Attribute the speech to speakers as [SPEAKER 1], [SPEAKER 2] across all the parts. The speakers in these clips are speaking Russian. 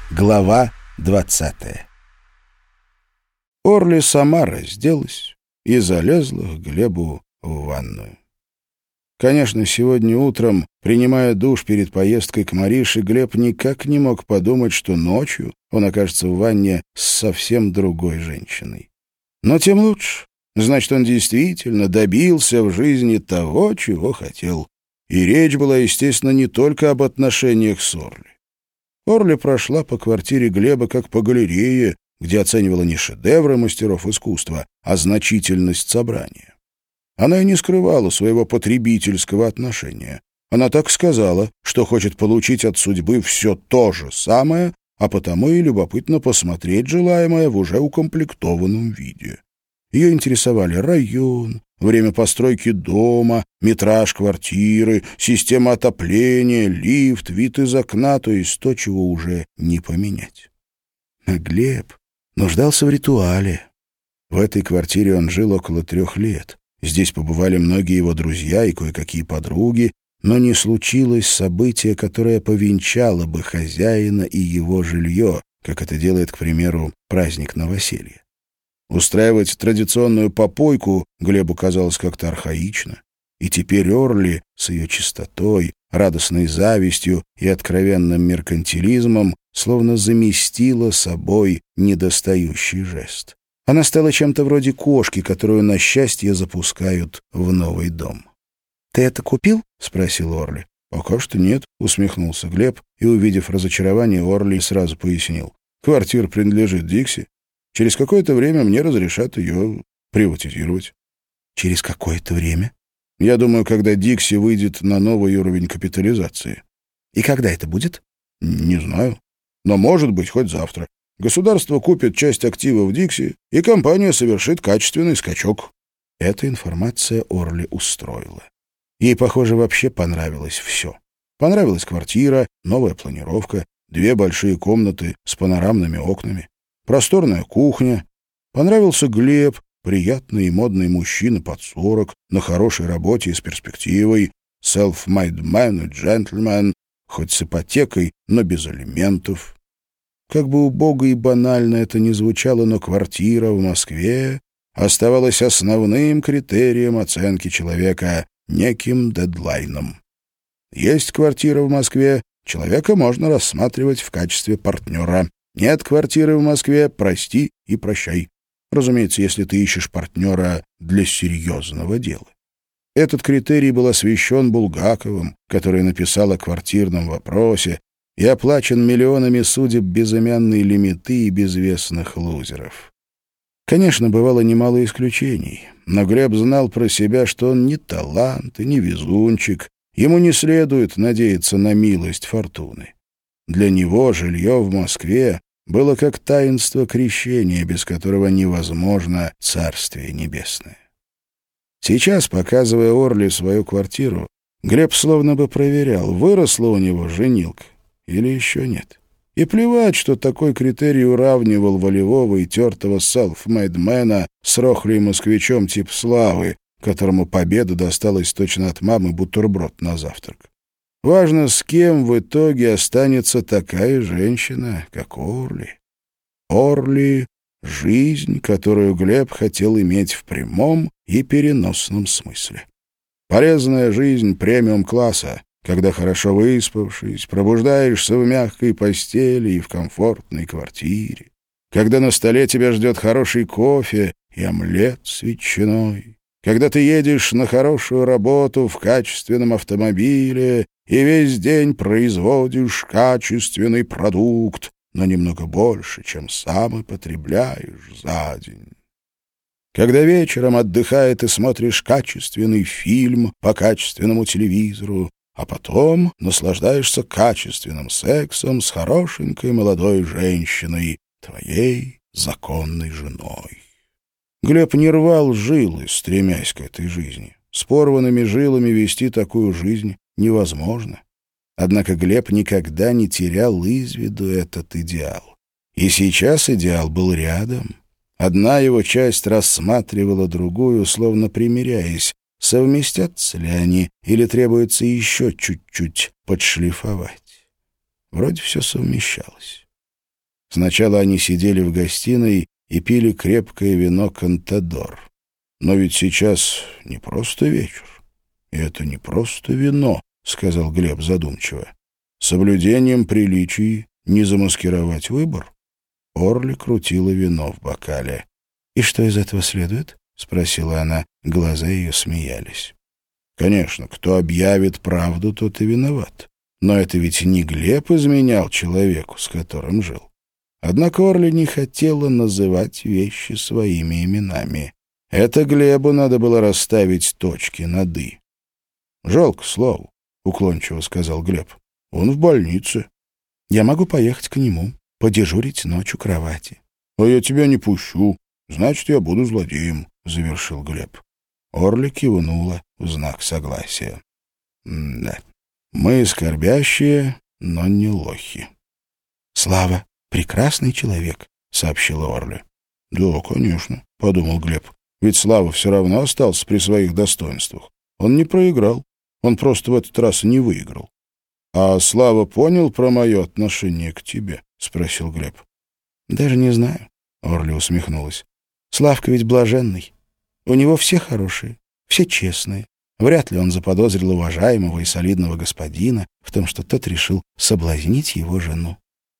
[SPEAKER 1] Глава 20. Орли сама разделась и залезла к Глебу в ванную. Конечно, сегодня утром, принимая душ перед поездкой к Марише, Глеб никак не мог подумать, что ночью он окажется в ванне с совсем другой женщиной. Но тем лучше. Значит, он действительно добился в жизни того, чего хотел. И речь была, естественно, не только об отношениях с Орли. Орли прошла по квартире Глеба как по галерее, где оценивала не шедевры мастеров искусства, а значительность собрания. Она и не скрывала своего потребительского отношения. Она так сказала, что хочет получить от судьбы все то же самое, а потому и любопытно посмотреть желаемое в уже укомплектованном виде. Ее интересовали район, время постройки дома, метраж квартиры, система отопления, лифт, вид из окна, то есть то, чего уже не поменять. А Глеб нуждался в ритуале. В этой квартире он жил около 3 лет. Здесь побывали многие его друзья и кое-какие подруги, но не случилось события, которое повенчало бы хозяина и его жилье, как это делает, к примеру, праздник новоселья. Устраивать традиционную попойку Глебу казалось как-то архаично. И теперь Орли с ее чистотой, радостной завистью и откровенным меркантилизмом словно заместила собой недостающий жест. Она стала чем-то вроде кошки, которую на счастье запускают в новый дом. «Ты это купил?» — спросил Орли. «Пока что нет», — усмехнулся Глеб, и, увидев разочарование, Орли сразу пояснил. «Квартира принадлежит Дикси. Через какое-то время мне разрешат ее приватизировать». «Через какое-то время?» «Я думаю, когда Дикси выйдет на новый уровень капитализации». «И когда это будет?» «Не знаю. Но может быть хоть завтра. Государство купит часть активов Дикси, и компания совершит качественный скачок». Эта информация Орли устроила. Ей, похоже, вообще понравилось все. Понравилась квартира, новая планировка, 2 большие комнаты с панорамными окнами, просторная кухня. Понравился Глеб, приятный и модный мужчина под 40, на хорошей работе и с перспективой, self-made man и gentleman, хоть с ипотекой, но без алиментов. Как бы убого и банально это ни звучало, но квартира в Москве оставалась основным критерием оценки человека, неким дедлайном. Есть квартира в Москве, человека можно рассматривать в качестве партнера. Нет квартиры в Москве, прости и прощай. Разумеется, если ты ищешь партнера для серьезного дела. Этот критерий был освящен Булгаковым, который написал о квартирном вопросе, и оплачен миллионами судеб безымянной лимиты и безвестных лузеров. Конечно, бывало немало исключений, но Глеб знал про себя, что он не талант и не везунчик, ему не следует надеяться на милость фортуны. Для него жилье в Москве было как таинство крещения, без которого невозможно Царствие Небесное. Сейчас, показывая Орли свою квартиру, Глеб словно бы проверял, выросла у него женилка или еще нет. И плевать, что такой критерий уравнивал волевого и тертого селф-мейдмена с рохлей москвичом тип Славы, которому победа досталась точно от мамы бутерброд на завтрак. Важно, с кем в итоге останется такая женщина, как Орли. Орли — жизнь, которую Глеб хотел иметь в прямом и переносном смысле. Полезная жизнь премиум-класса, когда, хорошо выспавшись, пробуждаешься в мягкой постели и в комфортной квартире, когда на столе тебя ждет хороший кофе и омлет с ветчиной, когда ты едешь на хорошую работу в качественном автомобиле и весь день производишь качественный продукт, но немного больше, чем сам и потребляешь за день. Когда вечером отдыхая ты смотришь качественный фильм по качественному телевизору, а потом наслаждаешься качественным сексом с хорошенькой молодой женщиной, твоей законной женой. Глеб не рвал жилы, стремясь к этой жизни. С порванными жилами вести такую жизнь невозможно. Однако Глеб никогда не терял из виду этот идеал. И сейчас идеал был рядом. Одна его часть рассматривала другую, словно примиряясь, совместятся ли они или требуется еще чуть-чуть подшлифовать. Вроде все совмещалось. Сначала они сидели в гостиной и пили крепкое вино «Контадор». «Но ведь сейчас не просто вечер, и это не просто вино», — сказал Глеб задумчиво. «Соблюдением приличий не замаскировать выбор». Орли крутила вино в бокале. «И что из этого следует?» — спросила она. Глаза ее смеялись. «Конечно, кто объявит правду, тот и виноват. Но это ведь не Глеб изменял человеку, с которым жил. Однако Орли не хотела называть вещи своими именами. Это Глебу надо было расставить точки над «и». «Жалко Славу», — уклончиво сказал Глеб. «Он в больнице». «Я могу поехать к нему, подежурить ночь у кровати». «А я тебя не пущу. Значит, я буду злодеем», — завершил Глеб. Орли кивнула в знак согласия. «Да, мы скорбящие, но не лохи». «Слава — прекрасный человек», — сообщила Орли. «Да, конечно», — подумал Глеб. «Ведь Слава все равно остался при своих достоинствах. Он не проиграл, он просто в этот раз не выиграл». «А Слава понял про мое отношение к тебе?» — спросил Глеб. «Даже не знаю», — Орли усмехнулась. «Славка ведь блаженный. У него все хорошие, все честные. Вряд ли он заподозрил уважаемого и солидного господина в том, что тот решил соблазнить его жену».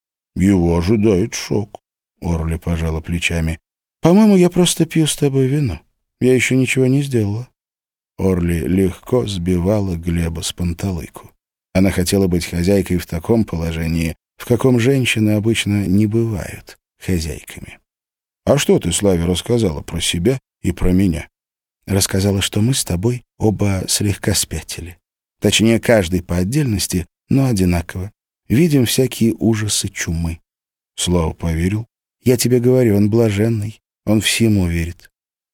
[SPEAKER 1] «Его ожидает шок», — Орли пожала плечами. «По-моему, я просто пью с тобой вино. Я еще ничего не сделала». Орли легко сбивала Глеба с панталыку. Она хотела быть хозяйкой в таком положении, в каком женщины обычно не бывают хозяйками. «А что ты Славе рассказала про себя и про меня?» «Рассказала, что мы с тобой оба слегка спятили. Точнее, каждый по отдельности, но одинаково. Видим всякие ужасы чумы». «Слава поверил?» «Я тебе говорю, он блаженный. Он всему верит».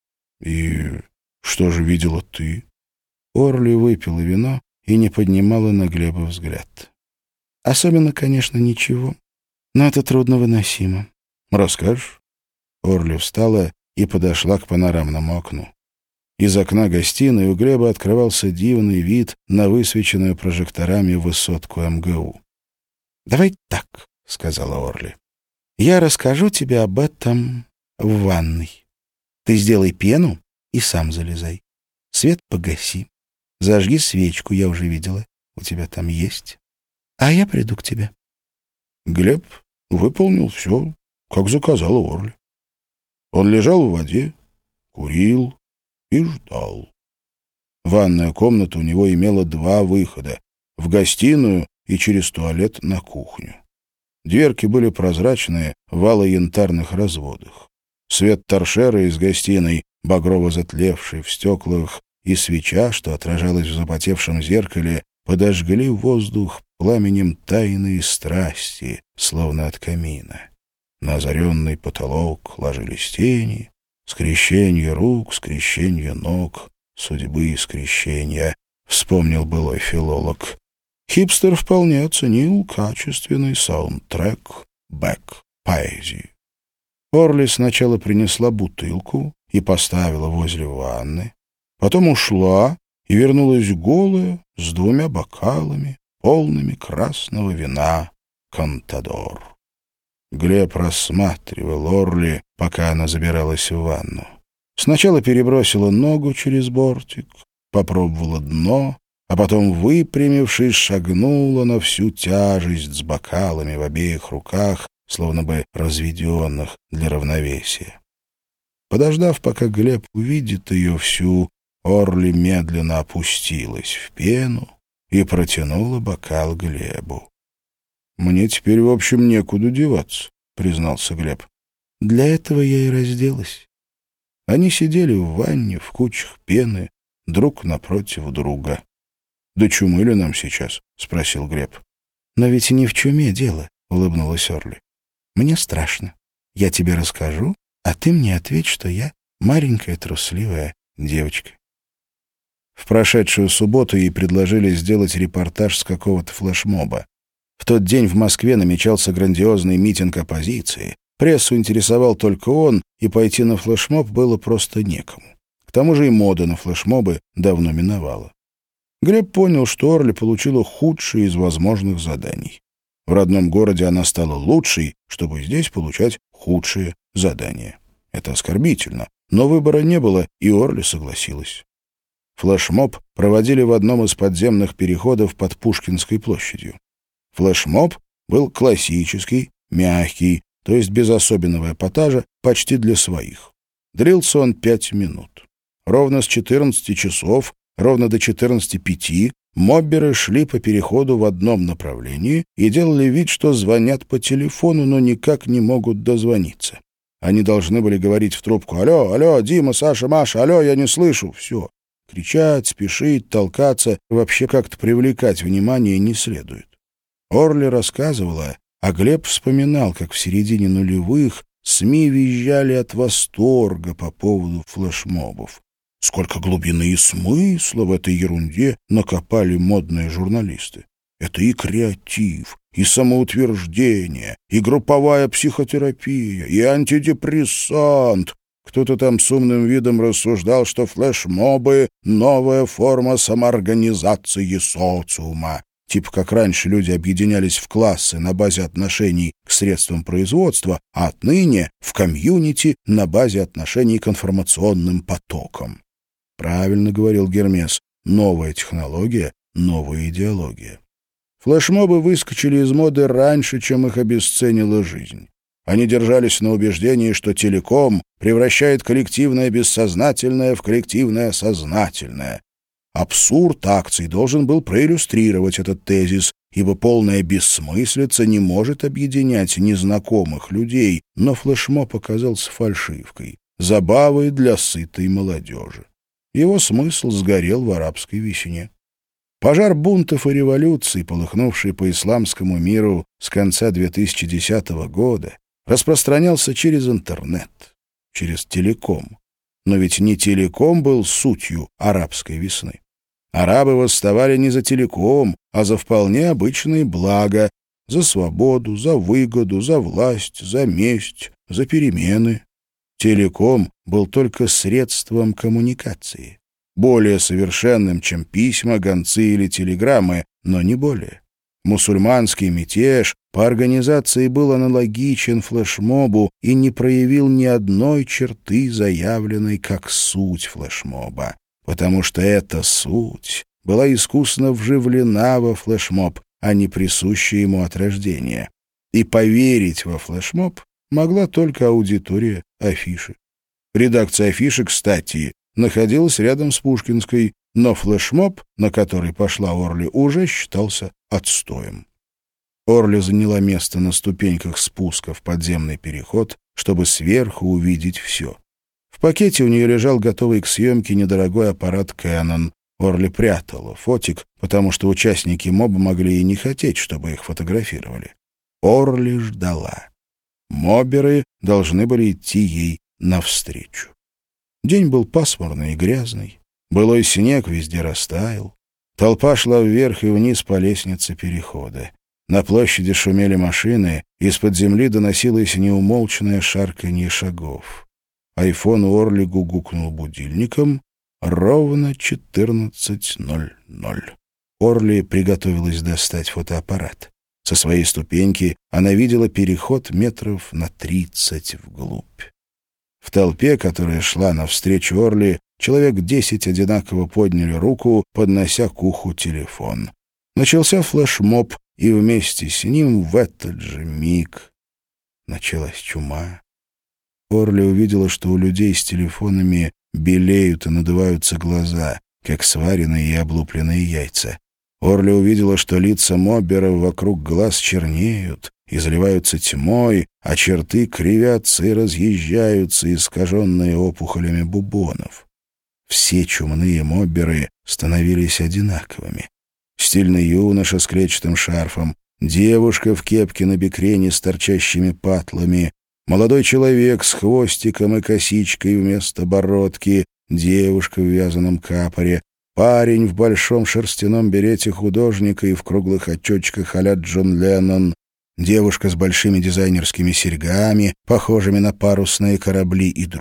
[SPEAKER 1] «И что же видела ты?» Орли выпила вино и не поднимала на Глеба взгляд. «Особенно, конечно, ничего. Но это трудновыносимо». «Расскажешь?» Орли встала и подошла к панорамному окну. Из окна гостиной у Глеба открывался дивный вид на высвеченную прожекторами высотку МГУ. «Давай так», — сказала Орли. «Я расскажу тебе об этом в ванной. Ты сделай пену и сам залезай. Свет погаси. Зажги свечку, я уже видела. У тебя там есть. А я приду к тебе». Глеб выполнил все, как заказала Орли. Он лежал в воде, курил и ждал. Ванная комната у него имела 2 выхода — в гостиную и через туалет на кухню. Дверки были прозрачные, в янтарных разводах. Свет торшера из гостиной, багрово затлевший в стеклах, и свеча, что отражалась в запотевшем зеркале, подожгли воздух пламенем тайны и страсти, словно от камина. На озаренный потолок ложились тени, скрещенье рук, скрещенье ног, судьбы скрещения, вспомнил былой филолог. Хипстер вполне оценил качественный саундтрек бэк-поэзии. Орли сначала принесла бутылку и поставила возле ванны, потом ушла и вернулась голая с 2 бокалами, полными красного вина «Контадор». Глеб рассматривал Орли, пока она забиралась в ванну. Сначала перебросила ногу через бортик, попробовала дно, а потом, выпрямившись, шагнула на всю тяжесть с бокалами в обеих руках, словно бы разведенных для равновесия. Подождав, пока Глеб увидит ее всю, Орли медленно опустилась в пену и протянула бокал Глебу. «Мне теперь, в общем, некуда деваться», — признался Глеб. «Для этого я и разделась». Они сидели в ванне в кучах пены, друг напротив друга. «Да чумы ли нам сейчас?» — спросил Глеб. «Но ведь не в чуме дело», — улыбнулась Орли. «Мне страшно. Я тебе расскажу, а ты мне ответь, что я маленькая трусливая девочка». В прошедшую субботу ей предложили сделать репортаж с какого-то флешмоба. В тот день в Москве намечался грандиозный митинг оппозиции. Прессу интересовал только он, и пойти на флешмоб было просто некому. К тому же и мода на флешмобы давно миновала. Глеб понял, что Орли получила худшее из возможных заданий. В родном городе она стала лучшей, чтобы здесь получать худшие задания. Это оскорбительно, но выбора не было, и Орли согласилась. Флешмоб проводили в одном из подземных переходов под Пушкинской площадью. Флешмоб был классический, мягкий, то есть без особенного эпатажа, почти для своих. Длился он 5 минут. Ровно с 14 часов, ровно до 14:05 мобберы шли по переходу в одном направлении и делали вид, что звонят по телефону, но никак не могут дозвониться. Они должны были говорить в трубку: «Алло, алло, Дима, Саша, Маша, алло, я не слышу». Все. Кричать, спешить, толкаться, вообще как-то привлекать внимание не следует. Орли рассказывала, а Глеб вспоминал, как в середине нулевых СМИ визжали от восторга по поводу флешмобов. Сколько глубины и смысла в этой ерунде накопали модные журналисты. Это и креатив, и самоутверждение, и групповая психотерапия, и антидепрессант. Кто-то там с умным видом рассуждал, что флешмобы — новая форма самоорганизации социума. Типа как раньше люди объединялись в классы на базе отношений к средствам производства, а отныне в комьюнити на базе отношений к информационным потокам. Правильно говорил Гермес, новая технология, новая идеология. Флешмобы выскочили из моды раньше, чем их обесценила жизнь. Они держались на убеждении, что телеком превращает коллективное бессознательное в коллективное сознательное. Абсурд акций должен был проиллюстрировать этот тезис, ибо полная бессмыслица не может объединять незнакомых людей, но флешмоб оказался фальшивкой, забавой для сытой молодежи. Его смысл сгорел в арабской весне. Пожар бунтов и революций, полыхнувший по исламскому миру с конца 2010 года, распространялся через интернет, через телеком. Но ведь не телеком был сутью арабской весны. Арабы восставали не за телеком, а за вполне обычные блага, за свободу, за выгоду, за власть, за месть, за перемены. Телеком был только средством коммуникации, более совершенным, чем письма, гонцы или телеграммы, но не более. Мусульманский мятеж по организации был аналогичен флешмобу и не проявил ни одной черты, заявленной как суть флешмоба, потому что эта суть была искусно вживлена во флешмоб, а не присуща ему от рождения. И поверить во флешмоб могла только аудитория афиши. Редакция афиши, кстати, находилась рядом с Пушкинской, но флешмоб, на который пошла Орли, уже считался отстоем. Орли заняла место на ступеньках спуска в подземный переход, чтобы сверху увидеть все. В пакете у нее лежал готовый к съемке недорогой аппарат Canon. Орли прятала фотик, потому что участники моба могли и не хотеть, чтобы их фотографировали. Орли ждала. Мобберы должны были идти ей навстречу. День был пасмурный и грязный. Былой снег везде растаял. Толпа шла вверх и вниз по лестнице перехода. На площади шумели машины, из-под земли доносилось неумолчное шарканье шагов. Айфон у Орли гугукнул будильником ровно 14:00. Орли приготовилась достать фотоаппарат. Со своей ступеньки она видела переход метров на 30 вглубь. В толпе, которая шла навстречу Орли, человек 10 одинаково подняли руку, поднося к уху телефон. Начался флешмоб, и вместе с ним в этот же миг началась чума. Орли увидела, что у людей с телефонами белеют и надуваются глаза, как сваренные и облупленные яйца. Орли увидела, что лица мобберов вокруг глаз чернеют и заливаются тьмой, а черты кривятся и разъезжаются, искаженные опухолями бубонов. Все чумные мобберы становились одинаковыми. Стильный юноша с клетчатым шарфом, девушка в кепке на бекрень с торчащими патлами, молодой человек с хвостиком и косичкой вместо бородки, девушка в вязаном капоре, парень в большом шерстяном берете художника и в круглых очочках а-ля Джон Леннон, девушка с большими дизайнерскими серьгами, похожими на парусные корабли, и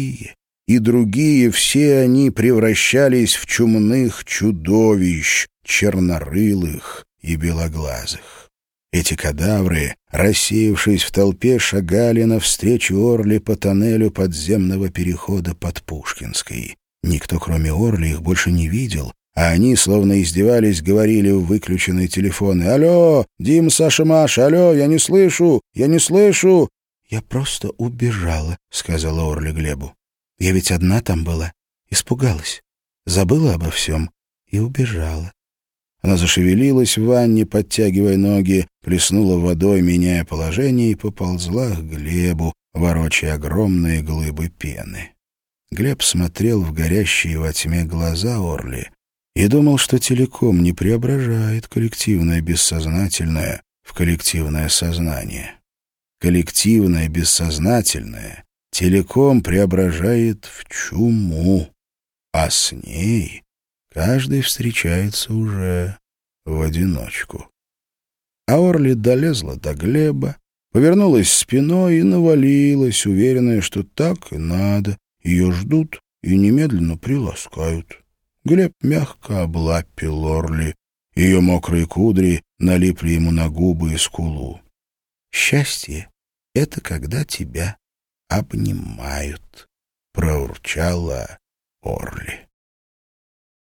[SPEAKER 1] другие, все они превращались в чумных чудовищ, чернорылых и белоглазых. Эти кадавры, рассеявшись в толпе, шагали навстречу Орли по тоннелю подземного перехода под Пушкинской. Никто, кроме Орли, их больше не видел, а они, словно издевались, говорили в выключенные телефоны: «Алло, Дим, Саша, Маша, алло, я не слышу, я не слышу!» «Я просто убежала», — сказала Орли Глебу. «Я ведь одна там была, испугалась, забыла обо всем и убежала». Она зашевелилась в ванне, подтягивая ноги, плеснула водой, меняя положение, и поползла к Глебу, ворочая огромные глыбы пены. Глеб смотрел в горящие во тьме глаза Орли и думал, что телеком не преображает коллективное бессознательное в коллективное сознание. Коллективное бессознательное телеком преображает в чуму, а с ней каждый встречается уже в одиночку. А Орли долезла до Глеба, повернулась спиной и навалилась, уверенная, что так и надо. Ее ждут и немедленно приласкают. Глеб мягко облапил Орли. Ее мокрые кудри налипли ему на губы и скулу. «Счастье — это когда тебя обнимают», — проурчала Орли.